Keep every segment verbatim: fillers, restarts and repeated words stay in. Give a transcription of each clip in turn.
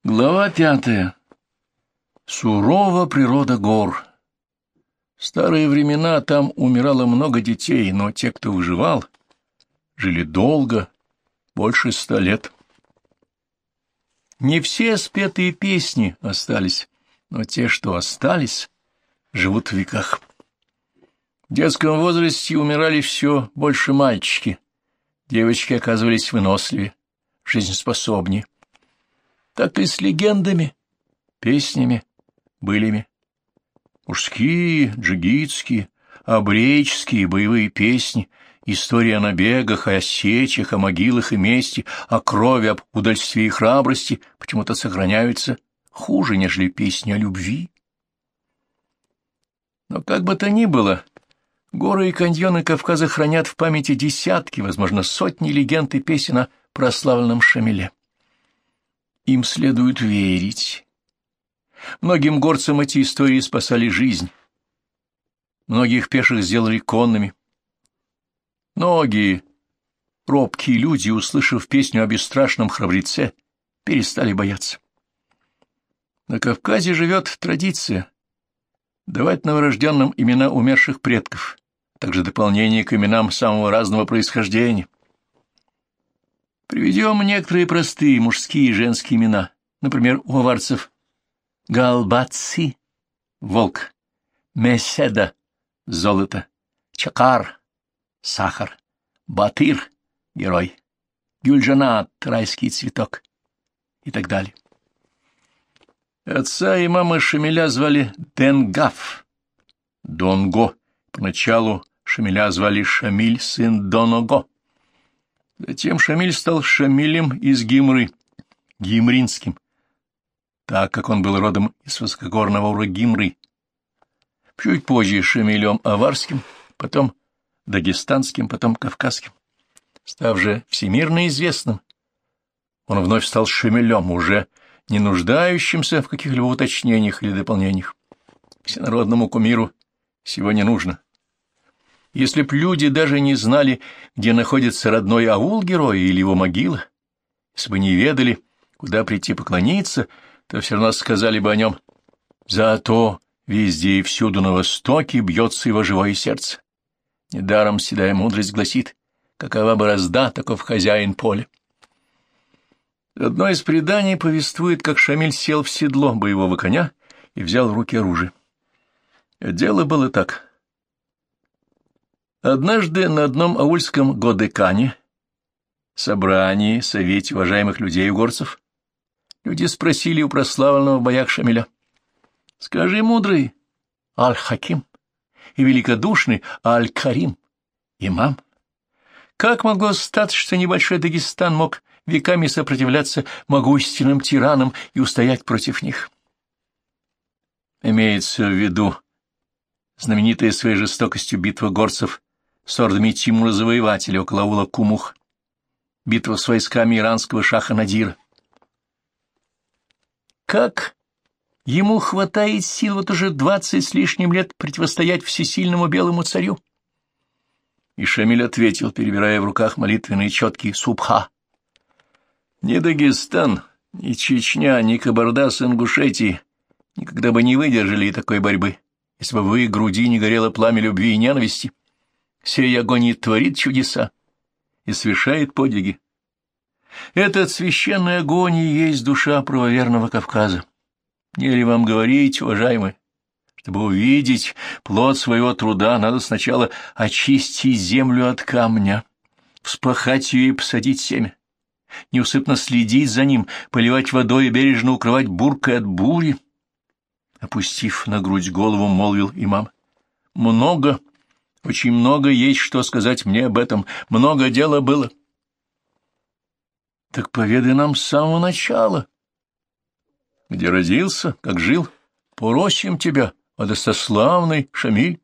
Глава пятая. Сурова природа гор. В старые времена там умирало много детей, но те, кто выживал, жили долго, больше ста лет. Не все спетые песни остались, но те, что остались, живут в веках. В детском возрасте умирали все больше мальчики, девочки оказывались выносливее, жизнеспособнее. Так и с легендами, песнями, былями. Мужские, джигитские, абреческие боевые песни, истории о набегах, о сечах, о могилах и мести, о крови, об удальстве и храбрости почему-то сохраняются хуже, нежели песни о любви. Но как бы то ни было, горы и каньоны Кавказа хранят в памяти десятки, возможно, сотни легенд и песен о прославленном Шамиле. Им следует верить. Многим горцам эти истории спасали жизнь. Многих пеших сделали конными. Многие робкие люди, услышав песню о бесстрашном храбреце, перестали бояться. На Кавказе живет традиция давать новорожденным имена умерших предков, а также дополнение к именам самого разного происхождения. Приведем некоторые простые мужские и женские имена. Например, у аварцев Галбаци — волк, Меседа — золото, Чакар — сахар, Батыр — герой, Гюльджанат — райский цветок и так далее. Отца и мамы Шамиля звали Денгав, Донго. Поначалу Шамиля звали Шамиль, сын Доного. Затем Шамиль стал Шамилем из Гимры, гимринским, так как он был родом из высокогорного Урагимры. Чуть позже Шамилем аварским, потом дагестанским, потом кавказским. Став же всемирно известным, он вновь стал Шамилем, уже не нуждающимся в каких-либо уточнениях или дополнениях. Всенародному кумиру всего не нужно. Если б люди даже не знали, где находится родной аул героя или его могила, если бы не ведали, куда прийти поклониться, то все равно сказали бы о нем: «Зато везде и всюду на востоке бьется его живое сердце». Недаром седая мудрость гласит: «Какова борозда, таков хозяин поля». Одно из преданий повествует, как Шамиль сел в седло боевого коня и взял в руки оружие. Дело было так. Однажды на одном аульском годекане, собрании, совете уважаемых людей и горцев, люди спросили у прославленного в боях Шамиля: «Скажи, мудрый Аль-Хаким и великодушный Аль-Карим, имам, как могло статься, что небольшой Дагестан мог веками сопротивляться могущественным тиранам и устоять против них?» Имеется в виду знаменитая своей жестокостью битва горцев с ордами Тимура-завоевателя около аула Кумух, битва с войсками иранского шаха Надира. Как ему хватает сил вот уже двадцать с лишним лет противостоять всесильному белому царю? И Шамиль ответил, перебирая в руках молитвенные четки Субха: «Ни Дагестан, ни Чечня, ни Кабарда с Ингушетией никогда бы не выдержали такой борьбы, если бы в их груди не горело пламя любви и ненависти. Сей огонь и творит чудеса и совершает подвиги. Этот священный огонь и есть душа правоверного Кавказа. Не ли вам говорить, уважаемые, чтобы увидеть плод своего труда, надо сначала очистить землю от камня, вспахать ее и посадить семя, неусыпно следить за ним, поливать водой и бережно укрывать буркой от бури?» Опустив на грудь голову, молвил имам: «Много, очень много есть что сказать мне об этом, много дела было». «Так поведай нам с самого начала. Где родился, как жил? Просим тебя, о достославный Шамиль».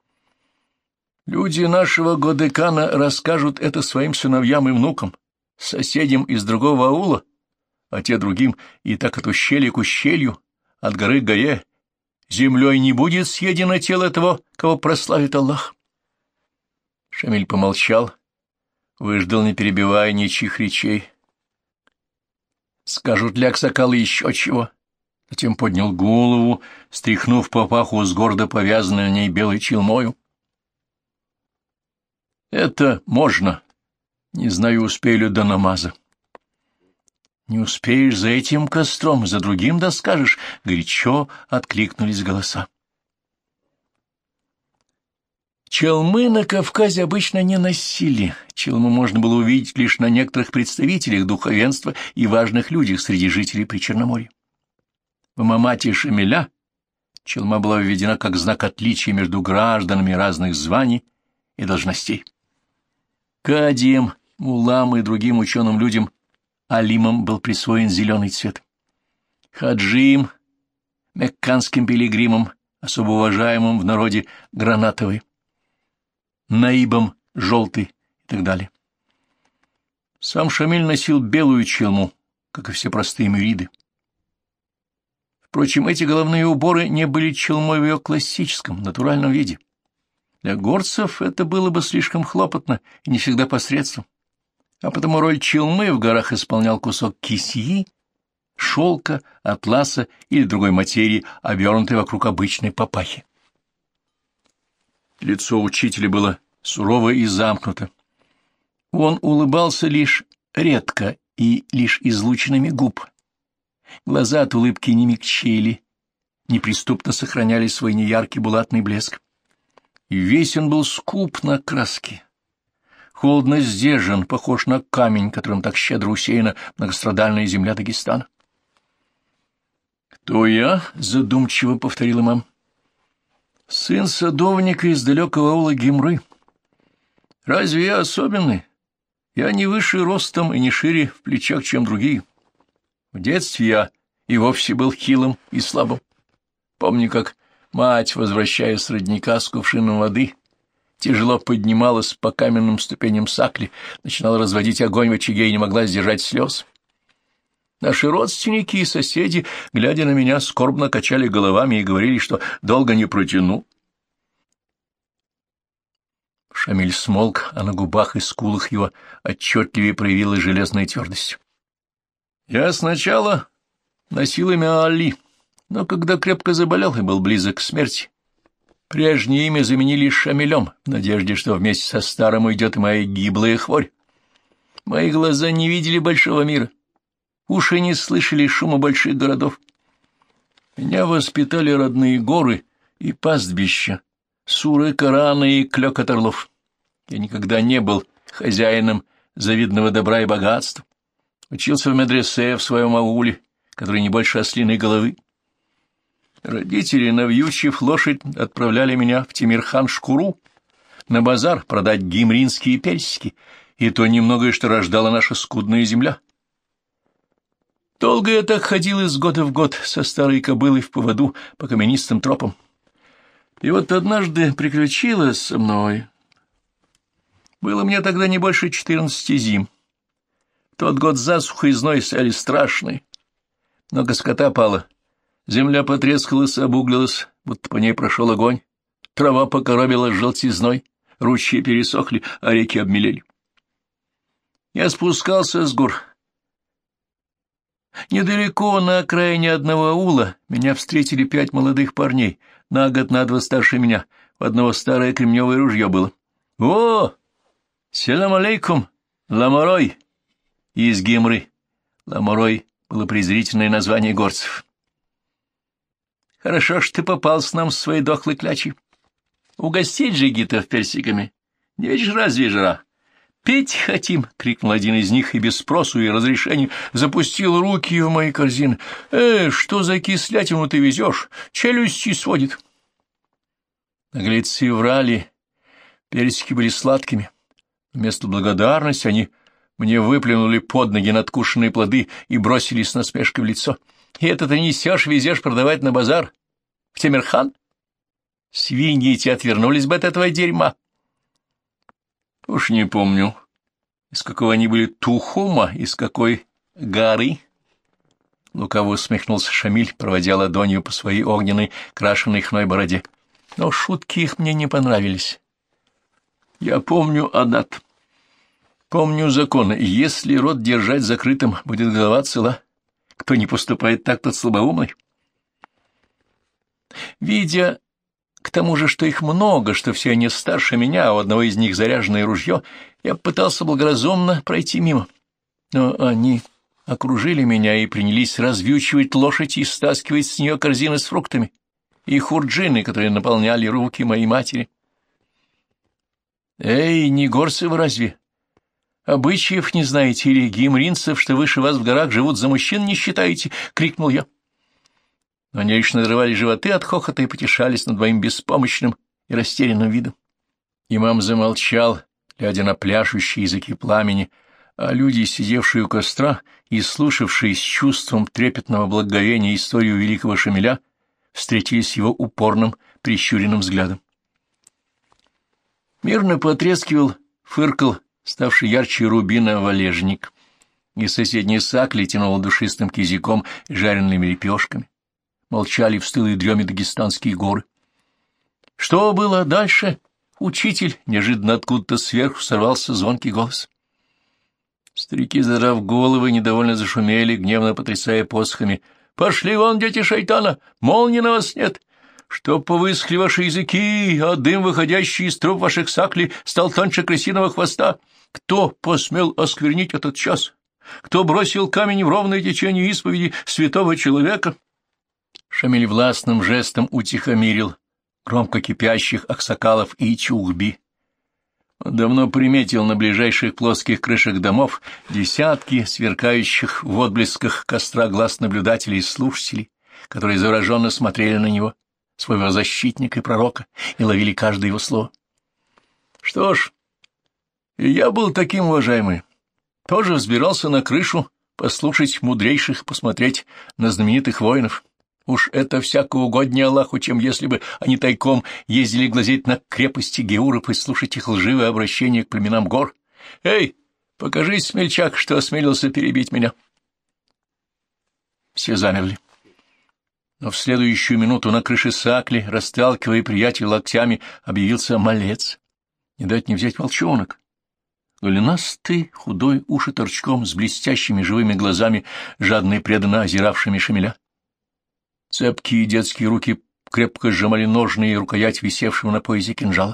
Люди нашего годекана расскажут это своим сыновьям и внукам, соседям из другого аула, а те другим, и так от ущелья к ущелью, от горы к горе. Землей не будет съедено тело того, кого прославит Аллах. Шамиль помолчал, выждал, не перебивая ничьих речей. Скажут ли аксакалы еще чего? Затем поднял голову, стряхнув папаху с гордо повязанной на ней белой челмою. Это можно. Не знаю, успею ли до намаза. Не успеешь за этим костром, за другим доскажешь. Горячо откликнулись голоса. Челмы на Кавказе обычно не носили. Челму можно было увидеть лишь на некоторых представителях духовенства и важных людях среди жителей Причерноморья. В Имамате Шамиля челма была введена как знак отличия между гражданами разных званий и должностей. Кадиям, муллам и другим ученым людям алимам был присвоен зеленый цвет. Хаджиям, мекканским пилигримам, особо уважаемым в народе, гранатовый. Наибом — желтый и так далее. Сам Шамиль носил белую челму, как и все простые мюриды. Впрочем, эти головные уборы не были челмой в ее классическом, натуральном виде. Для горцев это было бы слишком хлопотно и не всегда посредством, а потому роль челмы в горах исполнял кусок кисьи, шелка, атласа или другой материи, обернутой вокруг обычной папахи. Лицо учителя было сурово и замкнуто. Он улыбался лишь редко и лишь излучинами губ. Глаза от улыбки не мягчели, неприступно сохраняли свой неяркий булатный блеск. И весь он был скуп на краске, холодно сдержан, похож на камень, которым так щедро усеяна многострадальная земля Дагестана. «Кто я?» — задумчиво повторил имам. «Сын садовника из далекого аула Гимры. Разве я особенный? Я не выше ростом и не шире в плечах, чем другие. В детстве я и вовсе был хилым и слабым. Помню, как мать, возвращаясь с родника с кувшином воды, тяжело поднималась по каменным ступеням сакли, начинала разводить огонь в очаге и не могла сдержать слез. Наши родственники и соседи, глядя на меня, скорбно качали головами и говорили, что долго не протяну. Шамиль смолк, а на губах и скулах его отчетливее проявилась железная твердость. Я сначала носил имя Али, но когда крепко заболел и был близок к смерти, прежнее имя заменили Шамилем, в надежде, что вместе со старым уйдет и моя гиблая хворь. Мои глаза не видели большого мира. Уши не слышали шума больших городов. Меня воспитали родные горы и пастбища, суры Корана и клёкот орлов. Я никогда не был хозяином завидного добра и богатства. Учился в медресе в своем ауле, который не больше ослиной головы. Родители, навьючив лошадь, отправляли меня в Темирхан-Шкуру на базар продать гимринские персики, и то немногое, что рождала наша скудная земля. Долго я так ходил из года в год со старой кобылой в поводу по каменистым тропам. И вот однажды приключилось со мной. Было мне тогда не больше четырнадцати зим. В тот год засуха и зной стали страшные. Много скота пало. Земля потрескалась, обуглилась, будто по ней прошел огонь. Трава покоробила желтизной, ручьи пересохли, а реки обмелели. Я спускался с гор. Недалеко, на окраине одного аула, меня встретили пять молодых парней, на год, на два старше меня. У одного старое кремневое ружье было. «О! Селам алейкум! Ламорой!» Из Гимры. Ламорой было презрительное название горцев. «Хорошо ж ты попал с нам с своей дохлой клячей. Угостить же гитов персиками. Не видишь, разве жара?» «Петь хотим!» — крикнул один из них и без спросу и разрешения запустил руки в мои корзины. «Э, что за кислятину ты везешь? Челюсти сводит!» Наглецы врали. Персики были сладкими. Вместо благодарности они мне выплюнули под ноги надкушенные плоды и бросились с насмешкой в лицо. «И это ты несешь, везешь продавать на базар? В Темирхан? Свиньи эти отвернулись бы от этого дерьма!» Уж не помню, из какого они были тухума, из какой горы. Лукаво усмехнулся Шамиль, проводя ладонью по своей огненной, крашеной хной бороде. Но шутки их мне не понравились. Я помню адат, помню законы. Если рот держать закрытым, будет голова цела. Кто не поступает так, тот слабоумный. Видя, к тому же, что их много, что все они старше меня, а у одного из них заряженное ружье, я пытался благоразумно пройти мимо. Но они окружили меня и принялись развьючивать лошадь и стаскивать с нее корзины с фруктами и хурджины, которые наполняли руки моей матери. «Эй, не горцы вы разве? Обычаев не знаете или гимринцев, что выше вас в горах живут, за мужчин не считаете?» — крикнул я. Но они лишь надрывали животы от хохота и потешались над моим беспомощным и растерянным видом. Имам замолчал, глядя на пляшущие языки пламени, а люди, сидевшие у костра и слушавшие с чувством трепетного благоговения историю великого Шамиля, встретились его упорным, прищуренным взглядом. Мирно потрескивал, фыркал, ставший ярче рубина, валежник. Из соседней сакли тянуло душистым кизиком и жареными лепешками. Молчали в стылой дреме дагестанские горы. Что было дальше? Учитель, неожиданно откуда-то сверху сорвался звонкий голос. Старики, задрав головы, недовольно зашумели, гневно потрясая посохами. «Пошли вон, дети шайтана! Молнии на вас нет! Чтоб повысохли ваши языки, а дым, выходящий из труб ваших сакли, стал тоньше крысиного хвоста! Кто посмел осквернить этот час? Кто бросил камень в ровное течение исповеди святого человека?» Шамиль властным жестом утихомирил громко кипящих аксакалов и чухби. Он давно приметил на ближайших плоских крышах домов десятки сверкающих в отблесках костра глаз наблюдателей и слушателей, которые завороженно смотрели на него, своего защитника и пророка, и ловили каждое его слово. Что ж, и я был таким, уважаемый, тоже взбирался на крышу послушать мудрейших, посмотреть на знаменитых воинов. Уж это всяко угоднее Аллаху, чем если бы они тайком ездили глазеть на крепости геуров и слушать их лживое обращение к племенам гор. Эй, покажись, смельчак, что осмелился перебить меня. Все замерли. Но в следующую минуту на крыше сакли, расталкивая приятеля локтями, объявился малец. Не дать не взять волчонок. Голенастый, худой, уши торчком, с блестящими живыми глазами, жадно и преданно озиравшими Шамиля. Цепкие детские руки крепко сжимали ножны и рукоять висевшего на поясе кинжала.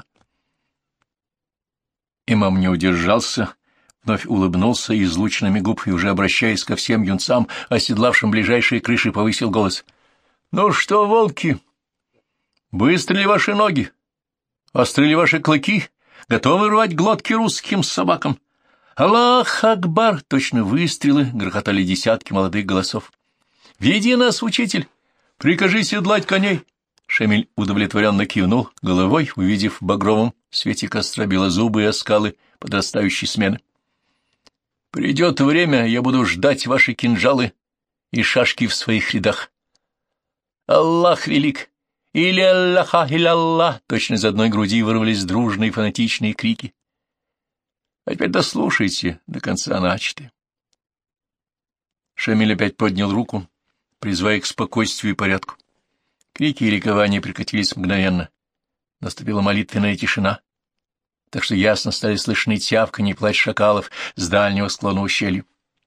Имам не удержался, вновь улыбнулся и излученными губ, и уже обращаясь ко всем юнцам, оседлавшим ближайшие крыши, повысил голос. — Ну что, волки, быстры ли ваши ноги? Остры ли ваши клыки? Готовы рвать глотки русским собакам? Аллах Акбар! Точно выстрелы грохотали десятки молодых голосов. — Веди нас, учитель! Прикажи седлать коней! Шамиль удовлетворенно кивнул головой, увидев в багровом свете костра белозубые оскалы подрастающей смены. — Придет время, я буду ждать ваши кинжалы и шашки в своих рядах. Аллах велик! Или Аллаха, или Аллах! Точно из одной груди вырвались дружные фанатичные крики. А теперь дослушайте до конца начатое. Шамиль опять поднял руку, призывая к спокойствию и порядку. Крики и ликования прекратились мгновенно. Наступила молитвенная тишина, так что ясно стали слышны тявканье и плач шакалов с дальнего склона ущелья.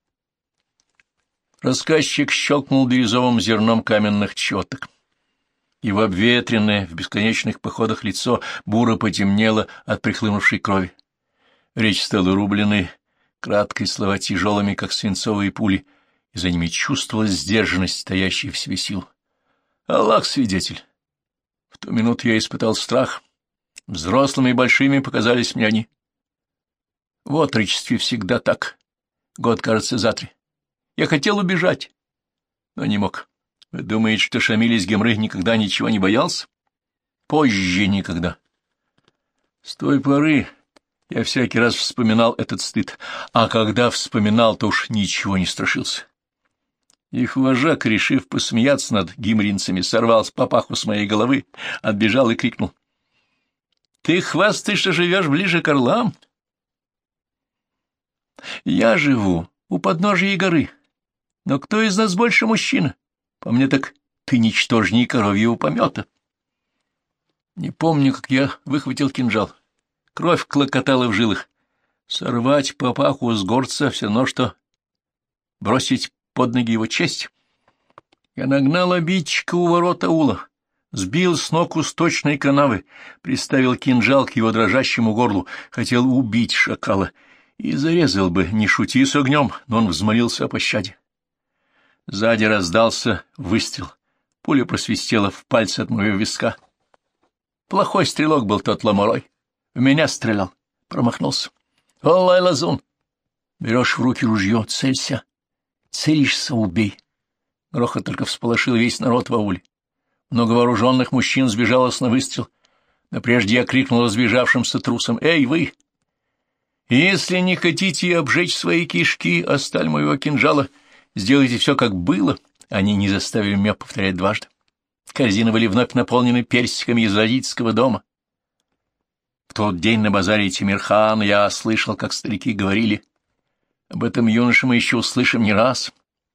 Рассказчик щелкнул бирюзовым зерном каменных четок. Его обветренное в бесконечных походах лицо буро потемнело от прихлынувшей крови. Речь стала рубленной, краткой, слова тяжелыми, как свинцовые пули, и за ними чувствовалась сдержанность, стоящая в себе сил. Аллах свидетель. В ту минуту я испытал страх. Взрослыми и большими показались мне они. В отрочестве всегда так. Год, кажется, за три. Я хотел убежать, но не мог. Вы думаете, что Шамиль из Гемры никогда ничего не боялся? Позже никогда. С той поры я всякий раз вспоминал этот стыд, а когда вспоминал, то уж ничего не страшился. Их вожак, решив посмеяться над гимринцами, сорвал с папаху с моей головы, отбежал и крикнул. — Ты хвастаешься, что живешь ближе к орлам? — Я живу у подножия горы. Но кто из нас больше мужчина? По мне так ты ничтожней коровьего помета. Не помню, как я выхватил кинжал. Кровь клокотала в жилах. Сорвать папаху с горца все равно, что бросить под ноги его честь. Я нагнал обидчика у ворот аула, сбил с ног у сточной канавы, приставил кинжал к его дрожащему горлу, хотел убить шакала и зарезал бы, не шути с огнем, но он взмолился о пощаде. Сзади раздался выстрел, пуля просвистела в пальце от моего виска. Плохой стрелок был тот Ламорой, в меня стрелял, промахнулся. «Олай, лазун! Берешь в руки ружье, целься, целишься, убей!» Грохот только всполошил весь народ в ауле. Много вооруженных мужчин сбежалось на выстрел, но прежде я крикнул разбежавшимся трусам: «Эй, вы! Если не хотите обжечь свои кишки о сталь моего кинжала, сделайте все, как было». Они не заставили меня повторять дважды. Корзины были вновь наполнены персиками из родительского дома. В тот день на базаре Тимирхан я слышал, как старики говорили: «Об этом юноше мы еще услышим не раз».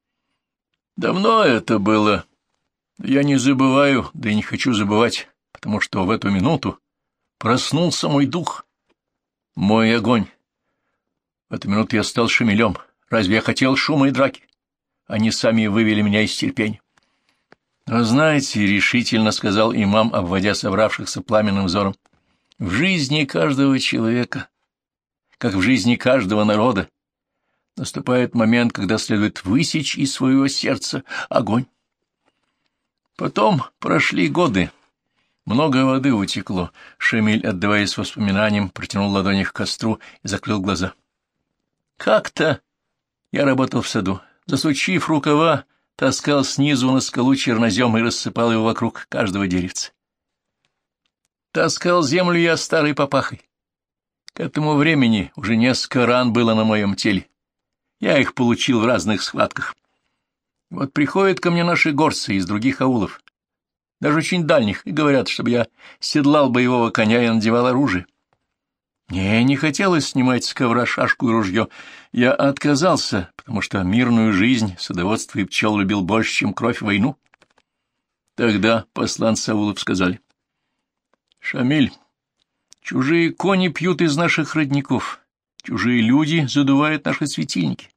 Давно это было. Я не забываю, да и не хочу забывать, потому что в эту минуту проснулся мой дух, мой огонь. В эту минуту я стал шамилем. Разве я хотел шума и драки? Они сами вывели меня из терпения. «А знаете, — решительно сказал имам, обводя собравшихся пламенным взором, — в жизни каждого человека, как в жизни каждого народа, наступает момент, когда следует высечь из своего сердца огонь. Потом прошли годы, много воды утекло». Шамиль, отдаваясь воспоминаниям, протянул ладони к костру и закрыл глаза. «Как-то я работал в саду, засучив рукава, таскал снизу на скалу чернозем и рассыпал его вокруг каждого деревца. Таскал землю я старой папахой. К этому времени уже несколько ран было на моем теле. Я их получил в разных схватках. Вот приходят ко мне наши горцы из других аулов, даже очень дальних, и говорят, чтобы я седлал боевого коня и надевал оружие. Мне не хотелось снимать с ковра шашку и ружье. Я отказался, потому что мирную жизнь, садоводство и пчел любил больше, чем кровь и войну. Тогда посланцы аулов сказали: «Шамиль, чужие кони пьют из наших родников, чужие люди задувают наши светильники.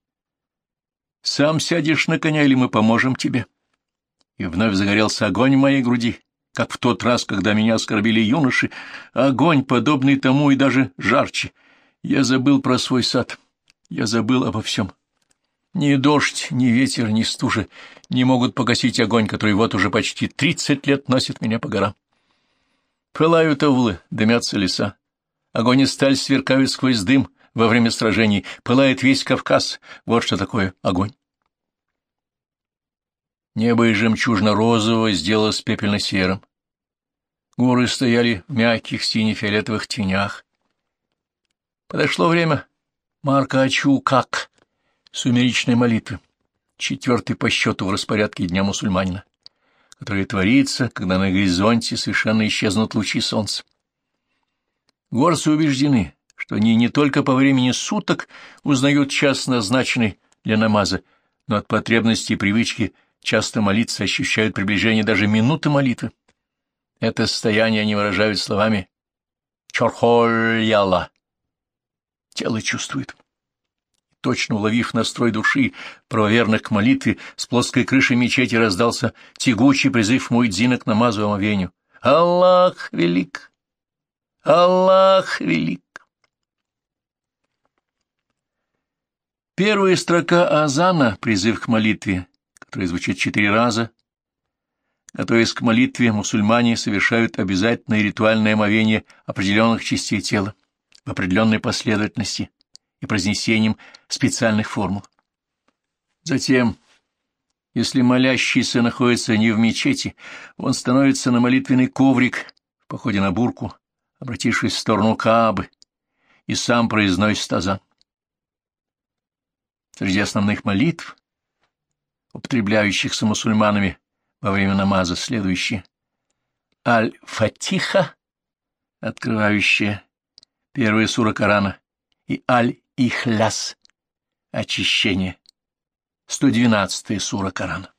Сам сядешь на коня, или мы поможем тебе?» И вновь загорелся огонь в моей груди, как в тот раз, когда меня оскорбили юноши, огонь, подобный тому и даже жарче. Я забыл про свой сад, я забыл обо всем. Ни дождь, ни ветер, ни стужа не могут погасить огонь, который вот уже почти тридцать лет носит меня по горам. Пылают аулы, дымятся леса, огонь и сталь сверкают сквозь дым во время сражений, пылает весь Кавказ. Вот что такое огонь. Небо из жемчужно-розового сделалось пепельно-серым. Горы стояли в мягких сине-фиолетовых тенях. Подошло время Марка Ачу-Как, сумеречной молитвы, четвертый по счету в распорядке дня мусульманина, который творится, когда на горизонте совершенно исчезнут лучи солнца. Горцы убеждены, что они не только по времени суток узнают час, назначенный для намаза, но от потребности и привычки часто молиться ощущают приближение даже минуты молитвы. Это состояние они выражают словами «чорхоль-яла». Тело чувствует. Точно уловив настрой души правоверных к молитве, с плоской крыши мечети раздался тягучий призыв муэдзина к намазу омовению. «Аллах велик! Аллах велик!» Первая строка азана, призыв к молитве, который звучит четыре раза. Готовясь к молитве, мусульмане совершают обязательное ритуальное омовение определенных частей тела в определенной последовательности и произнесением специальных формул. Затем, если молящийся находится не в мечети, он становится на молитвенный коврик в походе на бурку, обратившись в сторону Каабы, и сам произносит азан. Среди основных молитв, употребляющихся мусульманами во время намаза, следующие: Аль-Фатиха, открывающая первая сура Корана, и Аль-Ихляс, очищение, сто двенадцатая сура Корана.